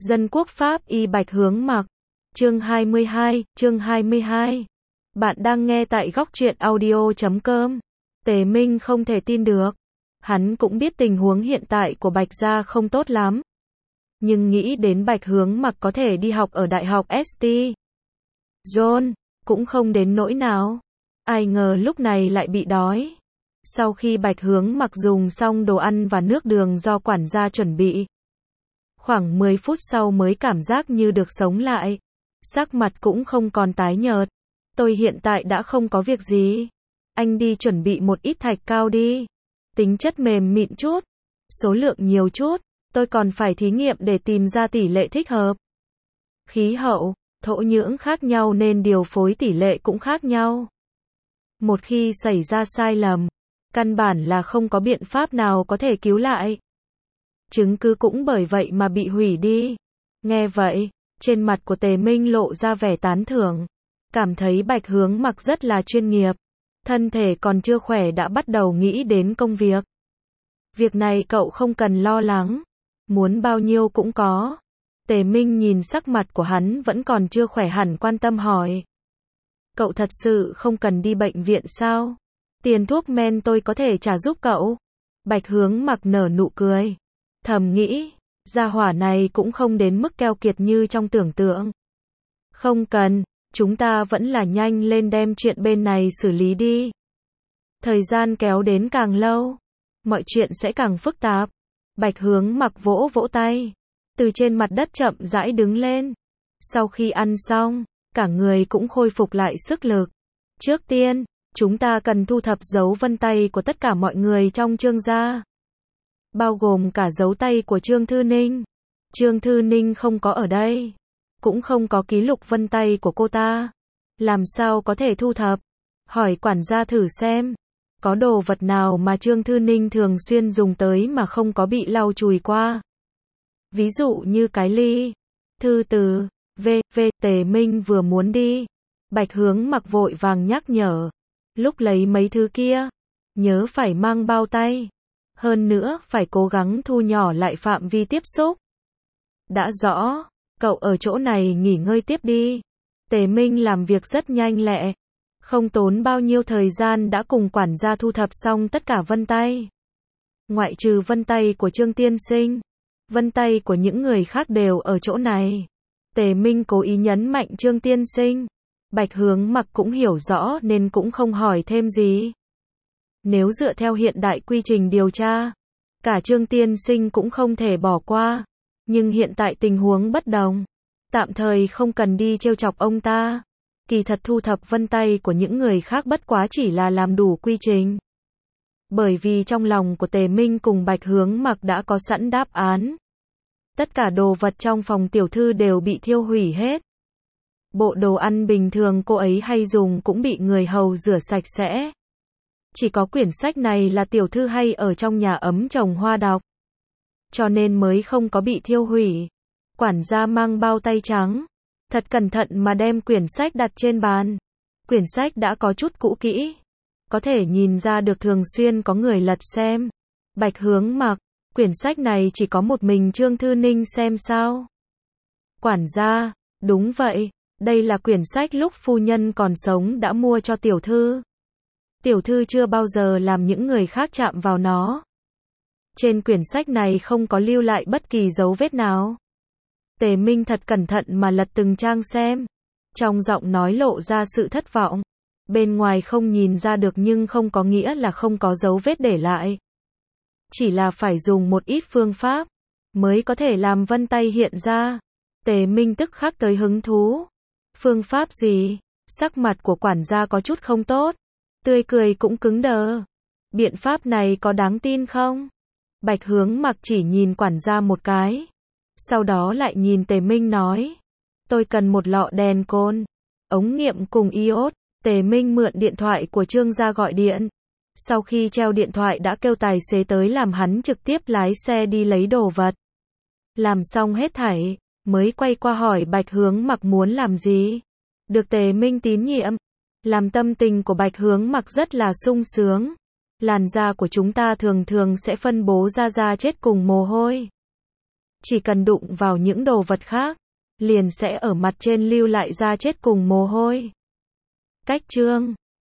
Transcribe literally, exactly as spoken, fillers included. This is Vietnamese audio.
Dân quốc Pháp y Bạch Hướng Mặc. Chương hai mươi hai, chương hai mươi hai. Bạn đang nghe tại góc truyện audio chấm com. Tề Minh không thể tin được. Hắn cũng biết tình huống hiện tại của Bạch gia không tốt lắm. Nhưng nghĩ đến Bạch Hướng Mặc có thể đi học ở Đại học ét tê John, cũng không đến nỗi nào. Ai ngờ lúc này lại bị đói. Sau khi Bạch Hướng Mặc dùng xong đồ ăn và nước đường do quản gia chuẩn bị, khoảng mười phút sau mới cảm giác như được sống lại. Sắc mặt cũng không còn tái nhợt. Tôi hiện tại đã không có việc gì. Anh đi chuẩn bị một ít thạch cao đi. Tính chất mềm mịn chút, số lượng nhiều chút. Tôi còn phải thí nghiệm để tìm ra tỷ lệ thích hợp. Khí hậu, thổ nhưỡng khác nhau nên điều phối tỷ lệ cũng khác nhau. Một khi xảy ra sai lầm, căn bản là không có biện pháp nào có thể cứu lại. Chứng cứ cũng bởi vậy mà bị hủy đi. Nghe vậy, trên mặt của Tề Minh lộ ra vẻ tán thưởng. Cảm thấy Bạch Hướng Mặc rất là chuyên nghiệp. Thân thể còn chưa khỏe đã bắt đầu nghĩ đến công việc. Việc này cậu không cần lo lắng. Muốn bao nhiêu cũng có. Tề Minh nhìn sắc mặt của hắn vẫn còn chưa khỏe hẳn quan tâm hỏi. Cậu thật sự không cần đi bệnh viện sao? Tiền thuốc men tôi có thể trả giúp cậu. Bạch Hướng Mặc nở nụ cười. Thầm nghĩ, gia hỏa này cũng không đến mức keo kiệt như trong tưởng tượng. Không cần, chúng ta vẫn là nhanh lên đem chuyện bên này xử lý đi. Thời gian kéo đến càng lâu, mọi chuyện sẽ càng phức tạp. Bạch Hướng Mặc vỗ vỗ tay, từ trên mặt đất chậm rãi đứng lên. Sau khi ăn xong, cả người cũng khôi phục lại sức lực. Trước tiên, chúng ta cần thu thập dấu vân tay của tất cả mọi người trong Trương gia. Bao gồm cả dấu tay của Trương Thư Ninh. Trương Thư Ninh không có ở đây. Cũng không có ký lục vân tay của cô ta. Làm sao có thể thu thập? Hỏi quản gia thử xem. Có đồ vật nào mà Trương Thư Ninh thường xuyên dùng tới mà không có bị lau chùi qua. Ví dụ như cái ly, thư từ, v, v. Tề Minh vừa muốn đi. Bạch Hướng Mặc vội vàng nhắc nhở. Lúc lấy mấy thứ kia, nhớ phải mang bao tay. Hơn nữa, phải cố gắng thu nhỏ lại phạm vi tiếp xúc. Đã rõ, cậu ở chỗ này nghỉ ngơi tiếp đi. Tề Minh làm việc rất nhanh lẹ. Không tốn bao nhiêu thời gian đã cùng quản gia thu thập xong tất cả vân tay. Ngoại trừ vân tay của Trương Tiên Sinh, vân tay của những người khác đều ở chỗ này. Tề Minh cố ý nhấn mạnh Trương Tiên Sinh. Bạch Hướng Mặc cũng hiểu rõ nên cũng không hỏi thêm gì. Nếu dựa theo hiện đại quy trình điều tra, cả Trương Tiên Sinh cũng không thể bỏ qua. Nhưng hiện tại tình huống bất đồng. Tạm thời không cần đi trêu chọc ông ta. Kỳ thật thu thập vân tay của những người khác bất quá chỉ là làm đủ quy trình. Bởi vì trong lòng của Tề Minh cùng Bạch Hướng Mặc đã có sẵn đáp án. Tất cả đồ vật trong phòng tiểu thư đều bị thiêu hủy hết. Bộ đồ ăn bình thường cô ấy hay dùng cũng bị người hầu rửa sạch sẽ. Chỉ có quyển sách này là tiểu thư hay ở trong nhà ấm trồng hoa đọc. Cho nên mới không có bị thiêu hủy. Quản gia mang bao tay trắng. Thật cẩn thận mà đem quyển sách đặt trên bàn. Quyển sách đã có chút cũ kỹ. Có thể nhìn ra được thường xuyên có người lật xem. Bạch Hướng Mặc, quyển sách này chỉ có một mình Trương Thư Ninh xem sao? Quản gia, đúng vậy. Đây là quyển sách lúc phu nhân còn sống đã mua cho tiểu thư. Tiểu thư chưa bao giờ làm những người khác chạm vào nó. Trên quyển sách này không có lưu lại bất kỳ dấu vết nào. Tề Minh thật cẩn thận mà lật từng trang xem. Trong giọng nói lộ ra sự thất vọng. Bên ngoài không nhìn ra được nhưng không có nghĩa là không có dấu vết để lại. Chỉ là phải dùng một ít phương pháp mới có thể làm vân tay hiện ra. Tề Minh tức khắc tới hứng thú. Phương pháp gì? Sắc mặt của quản gia có chút không tốt. Tươi cười cũng cứng đờ. Biện pháp này có đáng tin không? Bạch Hướng Mặc chỉ nhìn quản gia một cái. Sau đó lại nhìn Tề Minh nói. Tôi cần một lọ đèn côn, ống nghiệm cùng iốt. Tề Minh mượn điện thoại của Trương gia gọi điện. Sau khi treo điện thoại đã kêu tài xế tới làm hắn trực tiếp lái xe đi lấy đồ vật. Làm xong hết thảy, mới quay qua hỏi Bạch Hướng Mặc muốn làm gì. Được Tề Minh tín nhiệm. Làm tâm tình của Bạch Hướng Mặc rất là sung sướng. Làn da của chúng ta thường thường sẽ phân bố ra da chết cùng mồ hôi. chỉ cần đụng vào những đồ vật khác, liền sẽ ở mặt trên lưu lại da chết cùng mồ hôi. Cách chương